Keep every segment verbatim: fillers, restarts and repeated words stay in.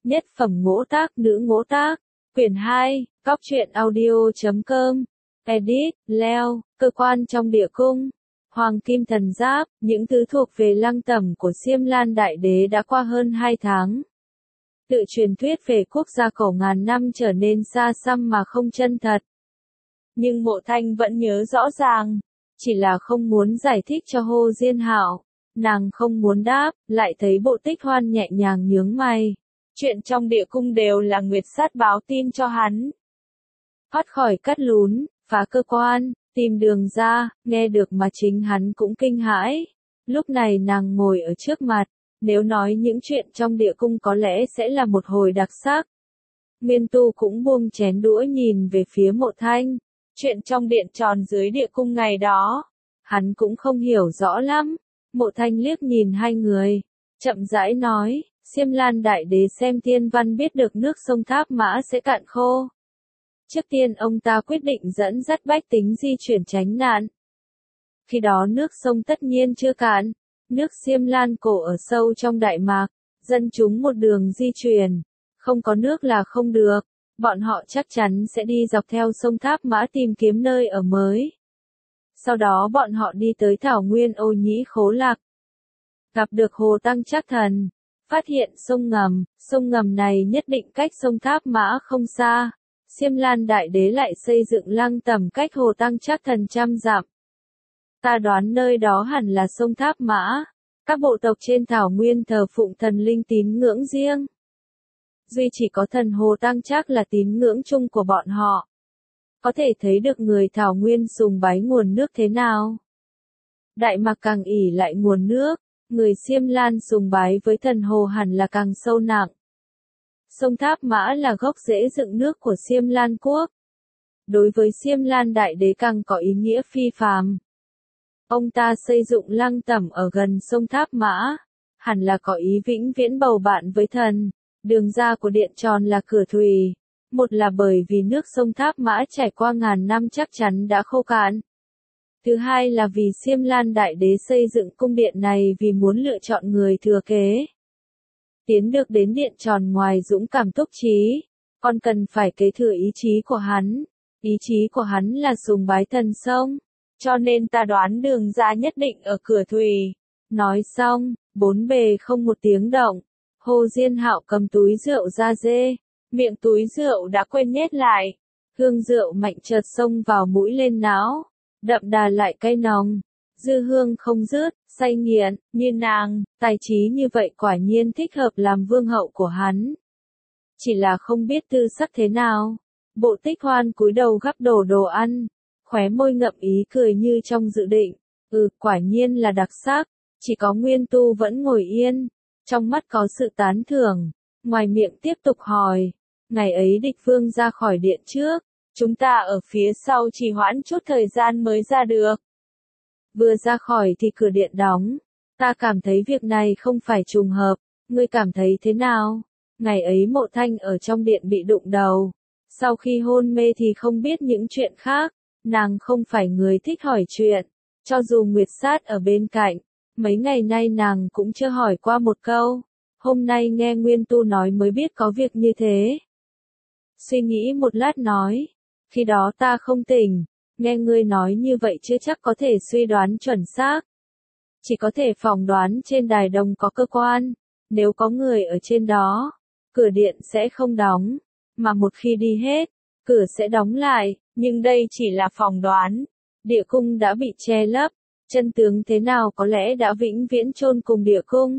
Nhất phẩm ngỗ tác nữ ngỗ tác, quyển hai, góc truyện audio.com, edit, leo, cơ quan trong địa cung, hoàng kim thần giáp, những thứ thuộc về lăng tẩm của Xiêm Lan Đại Đế đã qua hơn hai tháng. Tự truyền thuyết về quốc gia cổ ngàn năm trở nên xa xăm mà không chân thật. Nhưng Mộ Thanh vẫn nhớ rõ ràng, chỉ là không muốn giải thích cho Hồ Diên Hạo. Nàng không muốn đáp, lại thấy Bộ Tích Hoan nhẹ nhàng nhướng mày. Chuyện trong địa cung đều là Nguyệt Sát báo tin cho hắn. Thoát khỏi cắt lún, phá cơ quan, tìm đường ra, nghe được mà chính hắn cũng kinh hãi. Lúc này nàng ngồi ở trước mặt, nếu nói những chuyện trong địa cung có lẽ sẽ là một hồi đặc sắc. Nguyên Tu cũng buông chén đũa nhìn về phía Mộ Thanh. Chuyện trong điện tròn dưới địa cung ngày đó, hắn cũng không hiểu rõ lắm. Mộ Thanh liếc nhìn hai người, chậm rãi nói, Xiêm Lan Đại Đế xem thiên văn biết được nước sông Tháp Mã sẽ cạn khô. Trước tiên ông ta quyết định dẫn dắt bách tính di chuyển tránh nạn. Khi đó nước sông tất nhiên chưa cạn, nước Xiêm Lan cổ ở sâu trong Đại Mạc, dân chúng một đường di chuyển, không có nước là không được, bọn họ chắc chắn sẽ đi dọc theo sông Tháp Mã tìm kiếm nơi ở mới. Sau đó bọn họ đi tới thảo nguyên Ô Nhĩ Khố Lạc, gặp được Hồ Tăng Trác Thần, phát hiện sông ngầm, sông ngầm này nhất định cách sông Tháp Mã không xa. Xiêm Lan Đại Đế lại xây dựng lăng tẩm cách Hồ Tăng Trác Thần trăm dặm. Ta đoán nơi đó hẳn là sông Tháp Mã. Các bộ tộc trên thảo nguyên thờ phụng thần linh tín ngưỡng riêng. Duy chỉ có thần Hồ Tăng Trác là tín ngưỡng chung của bọn họ. Có thể thấy được người thảo nguyên sùng bái nguồn nước thế nào. Đại Mạc càng ỷ lại nguồn nước, người Xiêm Lan sùng bái với thần Hồ hẳn là càng sâu nặng. Sông Tháp Mã là gốc rễ dựng nước của Xiêm Lan quốc. Đối với Xiêm Lan Đại Đế càng có ý nghĩa phi phàm. Ông ta xây dựng lăng tẩm ở gần sông Tháp Mã, hẳn là có ý vĩnh viễn bầu bạn với thần. Đường ra của điện tròn là cửa thủy. Một là bởi vì nước sông Tháp Mã trải qua ngàn năm chắc chắn đã khô cạn. Thứ hai là vì Xiêm Lan Đại Đế xây dựng cung điện này vì muốn lựa chọn người thừa kế. Tiến được đến điện tròn ngoài dũng cảm túc trí, còn cần phải kế thừa ý chí của hắn. Ý chí của hắn là sùng bái thần sông, cho nên ta đoán đường ra nhất định ở cửa thủy. Nói xong, bốn bề không một tiếng động. Hồ Diên Hạo cầm túi rượu ra dê, miệng túi rượu đã quên nhét lại. Hương rượu mạnh chợt xông vào mũi lên não, đậm đà lại cay nồng. Dư hương không dứt, say nghiện, như nàng, tài trí như vậy quả nhiên thích hợp làm vương hậu của hắn. Chỉ là không biết tư sắc thế nào. Bộ Tích Hoan cúi đầu gắp đổ đồ ăn, khóe môi ngậm ý cười như trong dự định. Ừ, quả nhiên là đặc sắc, chỉ có Nguyên Tu vẫn ngồi yên, trong mắt có sự tán thưởng, ngoài miệng tiếp tục hỏi. Ngày ấy địch vương ra khỏi điện trước, chúng ta ở phía sau trì hoãn chút thời gian mới ra được. Vừa ra khỏi thì cửa điện đóng, ta cảm thấy việc này không phải trùng hợp, ngươi cảm thấy thế nào? Ngày ấy Mộ Thanh ở trong điện bị đụng đầu, sau khi hôn mê thì không biết những chuyện khác, nàng không phải người thích hỏi chuyện, cho dù Nguyệt Sát ở bên cạnh, mấy ngày nay nàng cũng chưa hỏi qua một câu, hôm nay nghe Nguyên Tu nói mới biết có việc như thế. Suy nghĩ một lát nói, khi đó ta không tỉnh. Nghe ngươi nói như vậy chưa chắc có thể suy đoán chuẩn xác. Chỉ có thể phỏng đoán trên đài đồng có cơ quan. Nếu có người ở trên đó, cửa điện sẽ không đóng. Mà một khi đi hết, cửa sẽ đóng lại. Nhưng đây chỉ là phỏng đoán. Địa cung đã bị che lấp. Chân tướng thế nào có lẽ đã vĩnh viễn chôn cùng địa cung.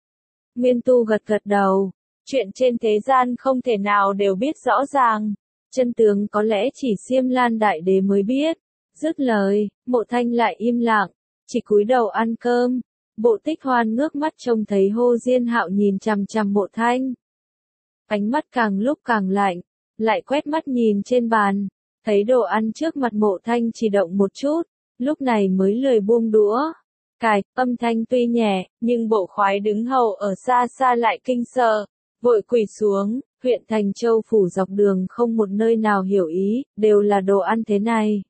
Nguyên Tu gật gật đầu. Chuyện trên thế gian không thể nào đều biết rõ ràng. Chân tướng có lẽ chỉ Xiêm Lan Đại Đế mới biết. Dứt lời, Mộ Thanh lại im lặng, chỉ cúi đầu ăn cơm. Bộ Tích Hoan ngước mắt trông thấy Hồ Diên Hạo nhìn chằm chằm Mộ Thanh. Ánh mắt càng lúc càng lạnh, lại quét mắt nhìn trên bàn, thấy đồ ăn trước mặt Mộ Thanh chỉ động một chút, lúc này mới lười buông đũa. Cài, âm thanh tuy nhẹ, nhưng bộ khoái đứng hầu ở xa xa lại kinh sợ, vội quỳ xuống. Huyện Thành Châu phủ dọc đường không một nơi nào hiểu ý, đều là đồ ăn thế này.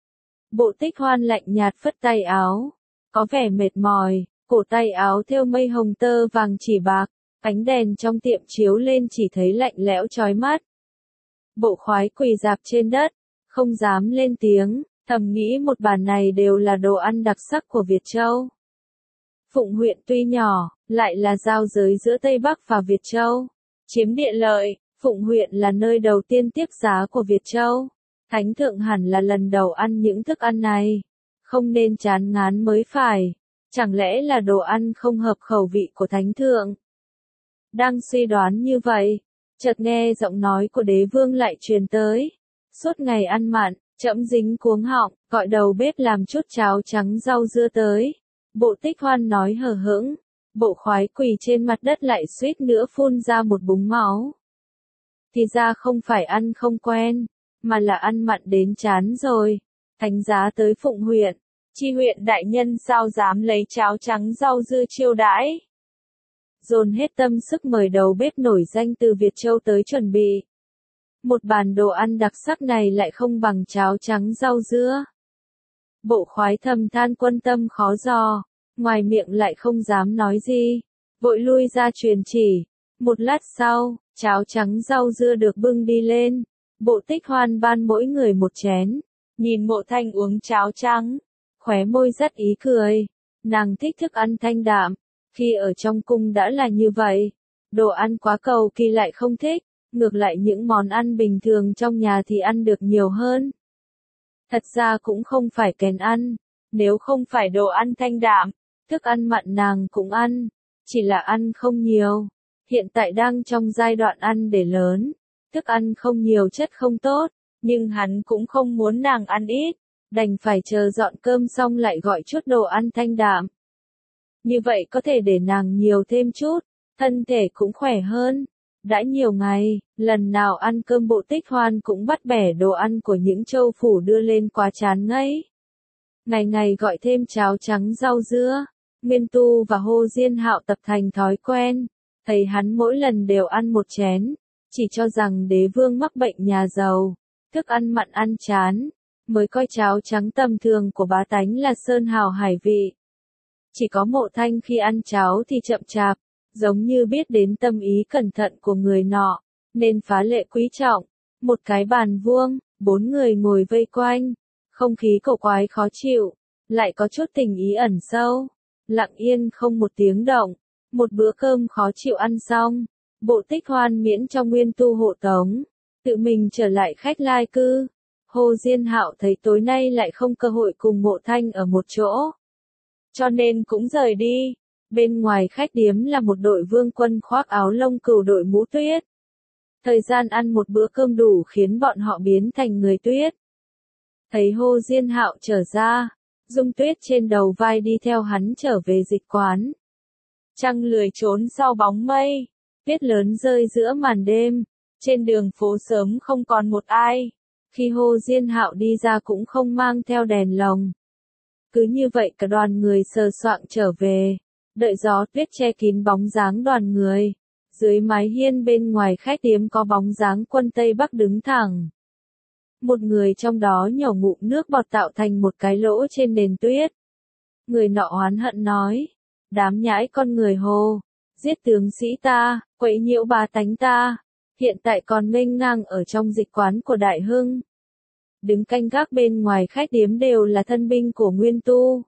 Bộ Tích Hoan lạnh nhạt phất tay áo, có vẻ mệt mỏi, cổ tay áo thêu mây hồng tơ vàng chỉ bạc, Ánh đèn trong tiệm chiếu lên chỉ thấy lạnh lẽo chói mắt. Bộ khoái quỳ rạp trên đất, không dám lên tiếng, thầm nghĩ một bàn này đều là đồ ăn đặc sắc của Việt Châu. Phụng huyện tuy nhỏ, lại là giao giới giữa Tây Bắc và Việt Châu. Chiếm địa lợi, Phụng huyện là nơi đầu tiên tiếp giá của Việt Châu. Thánh thượng hẳn là lần đầu ăn những thức ăn này. Không nên chán ngán mới phải. Chẳng lẽ là đồ ăn không hợp khẩu vị của thánh thượng? Đang suy đoán như vậy, chợt nghe giọng nói của đế vương lại truyền tới. Suốt ngày ăn mặn, trẫm dính cuống họng, gọi đầu bếp làm chút cháo trắng rau dưa tới. Bộ Tích Hoan nói hờ hững, bộ khoái quỳ trên mặt đất lại suýt nữa phun ra một búng máu. Thì ra không phải ăn không quen, mà là ăn mặn đến chán rồi. Thánh giá tới Phụng huyện, chi huyện đại nhân sao dám lấy cháo trắng rau dưa chiêu đãi. Dồn hết tâm sức mời đầu bếp nổi danh từ Việt Châu tới chuẩn bị. Một bàn đồ ăn đặc sắc này lại không bằng cháo trắng rau dưa. Bộ khoái thầm than quân tâm khó dò, ngoài miệng lại không dám nói gì, vội lui ra truyền chỉ. Một lát sau, cháo trắng rau dưa được bưng đi lên, Bộ Tích Hoan ban mỗi người một chén, nhìn Mộ Thanh uống cháo trắng, khóe môi rất ý cười, nàng thích thức ăn thanh đạm, khi ở trong cung đã là như vậy, đồ ăn quá cầu kỳ lại không thích, ngược lại những món ăn bình thường trong nhà thì ăn được nhiều hơn. Thật ra cũng không phải kén ăn, nếu không phải đồ ăn thanh đạm, thức ăn mặn nàng cũng ăn, chỉ là ăn không nhiều. Hiện tại đang trong giai đoạn ăn để lớn, thức ăn không nhiều chất không tốt, nhưng hắn cũng không muốn nàng ăn ít, đành phải chờ dọn cơm xong lại gọi chút đồ ăn thanh đạm. Như vậy có thể để nàng nhiều thêm chút, thân thể cũng khỏe hơn. Đã nhiều ngày, lần nào ăn cơm Bộ Tích Hoan cũng bắt bẻ đồ ăn của những châu phủ đưa lên quá chán ngấy. Ngày ngày gọi thêm cháo trắng rau dưa, Nguyên Tu và Hồ Diên Hạo tập thành thói quen, thấy hắn mỗi lần đều ăn một chén, chỉ cho rằng đế vương mắc bệnh nhà giàu, thức ăn mặn ăn chán, mới coi cháo trắng tầm thường của bá tánh là sơn hào hải vị. Chỉ có Mộ Thanh khi ăn cháo thì chậm chạp, giống như biết đến tâm ý cẩn thận của người nọ, nên phá lệ quý trọng. Một cái bàn vuông, bốn người ngồi vây quanh, không khí cổ quái khó chịu, lại có chút tình ý ẩn sâu, lặng yên không một tiếng động. Một bữa cơm khó chịu ăn xong, Bộ Tích Hoan miễn cho Nguyên Tu hộ tống, tự mình trở lại khách lai cư. Hồ Diên Hạo thấy tối nay lại không cơ hội cùng Mộ Thanh ở một chỗ, cho nên cũng rời đi. Bên ngoài khách điếm là một đội vương quân khoác áo lông cừu đội mũ tuyết. Thời gian ăn một bữa cơm đủ khiến bọn họ biến thành người tuyết. Thấy Hồ Diên Hạo trở ra, Dung Tuyết trên đầu vai đi theo hắn trở về dịch quán. Trăng lười trốn sau bóng mây, tuyết lớn rơi giữa màn đêm, trên đường phố sớm không còn một ai. Khi Hồ Diên Hạo đi ra cũng không mang theo đèn lồng. Cứ như vậy cả đoàn người sờ soạng trở về, đợi gió tuyết che kín bóng dáng đoàn người. Dưới mái hiên bên ngoài khách điếm có bóng dáng quân Tây Bắc đứng thẳng. Một người trong đó nhổ ngụm nước bọt tạo thành một cái lỗ trên nền tuyết. Người nọ oán hận nói, đám nhãi con người Hồ, giết tướng sĩ ta, quấy nhiễu bá tánh ta, hiện tại còn nghênh ngang ở trong dịch quán của Đại Hưng. Đứng canh gác bên ngoài khách điếm đều là thân binh của Nguyên Tu.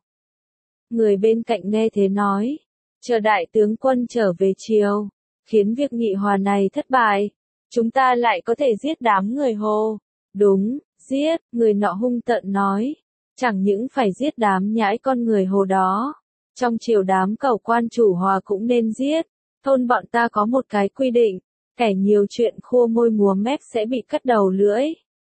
Người bên cạnh nghe thế nói, chờ đại tướng quân trở về chiều, khiến việc nghị hòa này thất bại, chúng ta lại có thể giết đám người Hồ. Đúng, giết, người nọ hung tợn nói, chẳng những phải giết đám nhãi con người Hồ đó, trong triều đám cẩu quan chủ hòa cũng nên giết. Thôn bọn ta có một cái quy định, kẻ nhiều chuyện khua môi múa mép sẽ bị cắt đầu lưỡi.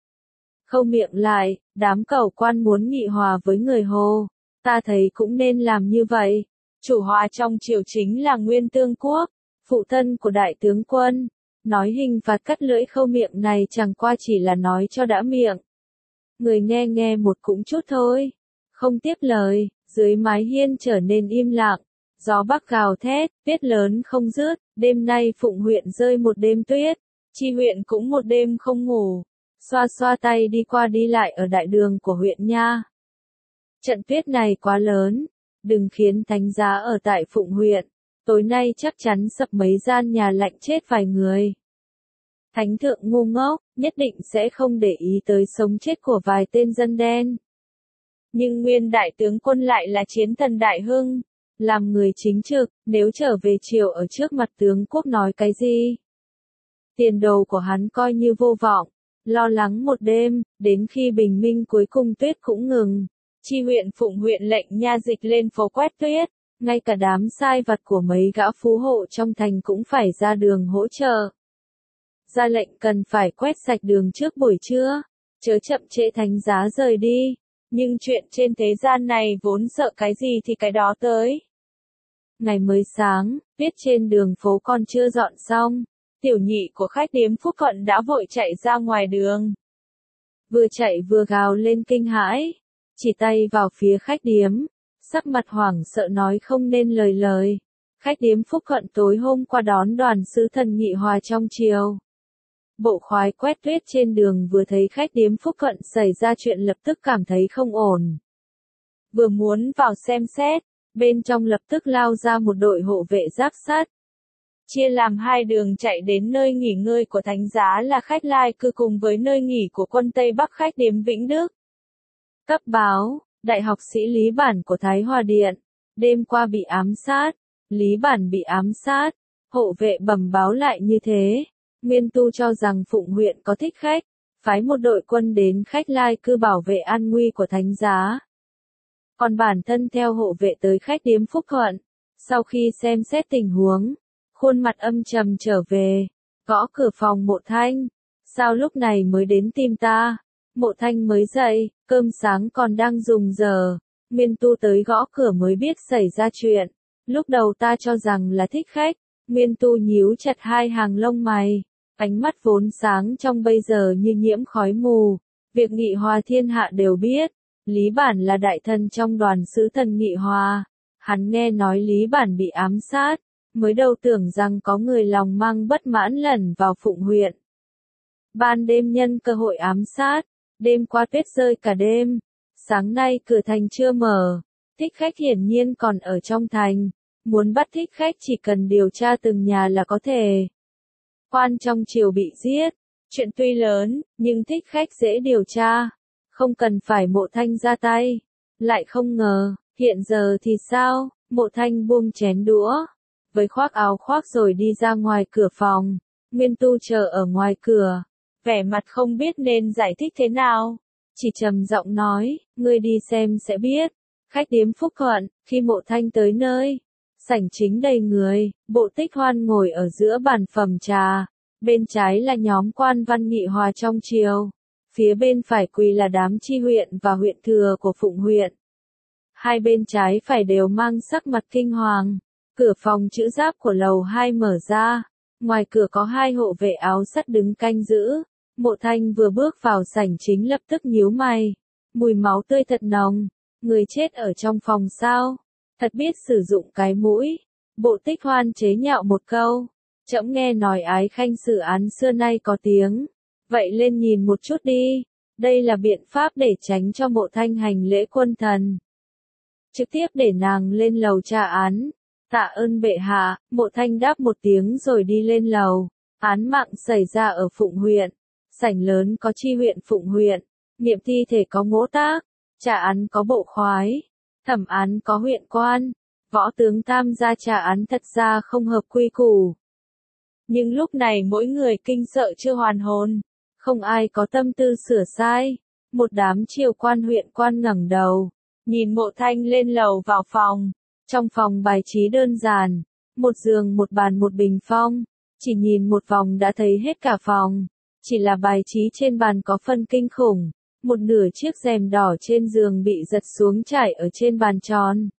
Khâu miệng lại, đám cẩu quan muốn nghị hòa với người Hồ, ta thấy cũng nên làm như vậy. Chủ hòa trong triều chính là Nguyên Tương Quốc, phụ thân của đại tướng quân. Nói hình phạt cắt lưỡi khâu miệng này chẳng qua chỉ là nói cho đã miệng. Người nghe nghe một cũng chút thôi, không tiếp lời, dưới mái hiên trở nên im lặng. Gió bắc gào thét, tuyết lớn không dứt, đêm nay Phụng huyện rơi một đêm tuyết, chi huyện cũng một đêm không ngủ, xoa xoa tay đi qua đi lại ở đại đường của huyện nha. Trận tuyết này quá lớn, đừng khiến thánh giá ở tại Phụng huyện, tối nay chắc chắn sập mấy gian nhà lạnh chết vài người. Thánh thượng ngu ngốc, nhất định sẽ không để ý tới sống chết của vài tên dân đen. Nhưng nguyên đại tướng quân lại là chiến thần Đại Hưng, làm người chính trực, nếu trở về triều ở trước mặt tướng quốc nói cái gì? Tiền đồ của hắn coi như vô vọng, lo lắng một đêm, đến khi bình minh cuối cùng tuyết cũng ngừng. Chi huyện Phụng huyện lệnh nha dịch lên phố quét tuyết, ngay cả đám sai vặt của mấy gã phú hộ trong thành cũng phải ra đường hỗ trợ. Ra lệnh cần phải quét sạch đường trước buổi trưa, chớ chậm trễ thánh giá rời đi. Nhưng chuyện trên thế gian này vốn sợ cái gì thì cái đó tới. Ngày mới sáng, tuyết trên đường phố còn chưa dọn xong, tiểu nhị của khách điếm Phúc Thuận đã vội chạy ra ngoài đường. Vừa chạy vừa gào lên kinh hãi, chỉ tay vào phía khách điếm, sắc mặt hoảng sợ nói không nên lời lời. Khách điếm Phúc Thuận tối hôm qua đón đoàn sứ thần Nghị Hòa trong triều. Bộ khoái quét tuyết trên đường vừa thấy khách điếm Phúc Thuận xảy ra chuyện lập tức cảm thấy không ổn. Vừa muốn vào xem xét, bên trong lập tức lao ra một đội hộ vệ giáp sát. Chia làm hai đường chạy đến nơi nghỉ ngơi của thánh giá là khách lai cư cùng với nơi nghỉ của quân Tây Bắc khách điếm Vĩnh Đức. Cấp báo, Đại học sĩ Lý Bản của Thái Hòa Điện, đêm qua bị ám sát, Lý Bản bị ám sát, hộ vệ bẩm báo lại như thế. Nguyên Tu cho rằng Phụng huyện có thích khách, phái một đội quân đến khách lai cư bảo vệ an nguy của thánh giá. Còn bản thân theo hộ vệ tới khách điếm Phúc Thuận, sau khi xem xét tình huống, khuôn mặt âm trầm trở về, gõ cửa phòng Mộ Thanh. Sao lúc này mới đến tìm ta? Mộ Thanh mới dậy, cơm sáng còn đang dùng giờ. Nguyên Tu tới gõ cửa mới biết xảy ra chuyện. Lúc đầu ta cho rằng là thích khách. Nguyên Tu nhíu chặt hai hàng lông mày. Ánh mắt vốn sáng trong bây giờ như nhiễm khói mù. Việc Nghị Hòa thiên hạ đều biết. Lý Bản là đại thần trong đoàn sứ thần Nghị Hòa. Hắn nghe nói Lý Bản bị ám sát. Mới đầu tưởng rằng có người lòng mang bất mãn lẩn vào Phụng huyện. Ban đêm nhân cơ hội ám sát. Đêm qua tuyết rơi cả đêm. Sáng nay cửa thành chưa mở. Thích khách hiển nhiên còn ở trong thành. Muốn bắt thích khách chỉ cần điều tra từng nhà là có thể. Quan trong triều bị giết. Chuyện tuy lớn, nhưng thích khách dễ điều tra. Không cần phải Mộ Thanh ra tay. Lại không ngờ, hiện giờ thì sao? Mộ Thanh buông chén đũa. Với khoác áo khoác rồi đi ra ngoài cửa phòng. Nguyên Tu chờ ở ngoài cửa. Vẻ mặt không biết nên giải thích thế nào. Chỉ trầm giọng nói, ngươi đi xem sẽ biết. Khách điếm Phúc Thuận, khi Mộ Thanh tới nơi. Sảnh chính đầy người, Bộ Tích Hoan ngồi ở giữa bàn phẩm trà. Bên trái là nhóm quan văn Nghị Hòa trong triều. Phía bên phải quỳ là đám chi huyện và huyện thừa của Phụng huyện. Hai bên trái phải đều mang sắc mặt kinh hoàng. Cửa phòng chữ giáp của lầu hai mở ra. Ngoài cửa có hai hộ vệ áo sắt đứng canh giữ. Mộ Thanh vừa bước vào sảnh chính lập tức nhíu mày. Mùi máu tươi thật nồng. Người chết ở trong phòng sao? Thật biết sử dụng cái mũi. Bộ Tích Hoan chế nhạo một câu. Trẫm nghe nói Ái Khanh xử án xưa nay có tiếng. Vậy lên nhìn một chút đi. Đây là biện pháp để tránh cho Mộ Thanh hành lễ quân thần. Trực tiếp để nàng lên lầu tra án. Tạ ơn bệ hạ. Mộ Thanh đáp một tiếng rồi đi lên lầu. Án mạng xảy ra ở Phụng huyện. Sảnh lớn có chi huyện Phụng huyện. Nghiệm thi thể có Ngỗ Tác. Trả án có bộ khoái. Thẩm án có huyện quan. Võ tướng tham gia trả án thật ra không hợp quy củ. Nhưng lúc này mỗi người kinh sợ chưa hoàn hồn. Không ai có tâm tư sửa sai. Một đám triều quan huyện quan ngẩng đầu. Nhìn Mộ Thanh lên lầu vào phòng. Trong phòng bài trí đơn giản. Một giường một bàn một bình phong. Chỉ nhìn một vòng đã thấy hết cả phòng. Chỉ là bài trí trên bàn có phân kinh khủng. Một nửa chiếc rèm đỏ trên giường bị giật xuống trải ở trên bàn tròn.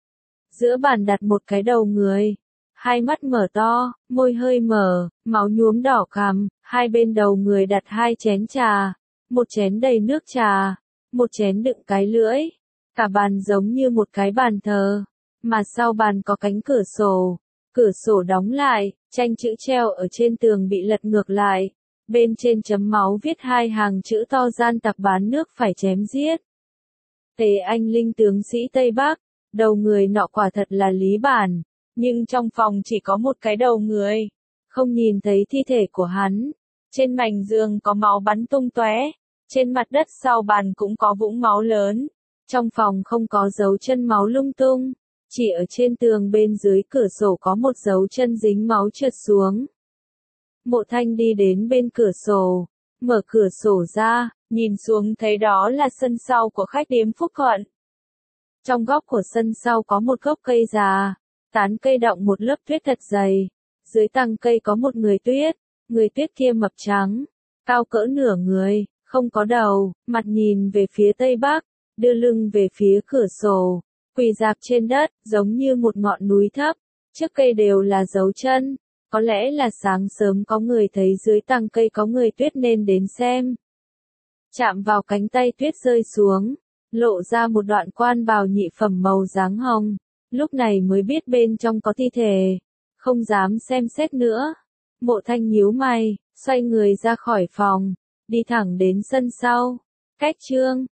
Giữa bàn đặt một cái đầu người. Hai mắt mở to, môi hơi mở, máu nhuốm đỏ cằm. Hai bên đầu người đặt hai chén trà. Một chén đầy nước trà. Một chén đựng cái lưỡi. Cả bàn giống như một cái bàn thờ. Mà sau bàn có cánh cửa sổ. Cửa sổ đóng lại, tranh chữ treo ở trên tường bị lật ngược lại. Bên trên chấm máu viết hai hàng chữ to gian tặc bán nước phải chém giết. Tề Anh Linh tướng sĩ Tây Bắc, đầu người nọ quả thật là Lý Bản. nhưng trong phòng chỉ có một cái đầu người, không nhìn thấy thi thể của hắn. Trên mảnh giường có máu bắn tung tóe, trên mặt đất sau bàn cũng có vũng máu lớn. Trong phòng không có dấu chân máu lung tung, chỉ ở trên tường bên dưới cửa sổ có một dấu chân dính máu trượt xuống. Mộ Thanh đi đến bên cửa sổ, mở cửa sổ ra, nhìn xuống thấy đó là sân sau của khách điếm Phúc Thuận. Trong góc của sân sau có một gốc cây già, tán cây đọng một lớp tuyết thật dày. Dưới tầng cây có một người tuyết, người tuyết kia mập trắng, cao cỡ nửa người, không có đầu, mặt nhìn về phía tây bắc, đưa lưng về phía cửa sổ, quỳ rạp trên đất, giống như một ngọn núi thấp. Trước cây đều là dấu chân, có lẽ là sáng sớm có người thấy dưới tầng cây có người tuyết nên đến xem. Chạm vào cánh tay tuyết rơi xuống, lộ ra một đoạn quan bào nhị phẩm màu dáng hồng, lúc này mới biết bên trong có thi thể, không dám xem xét nữa. Mộ Thanh nhíu mày, xoay người ra khỏi phòng, đi thẳng đến sân sau. Cách chương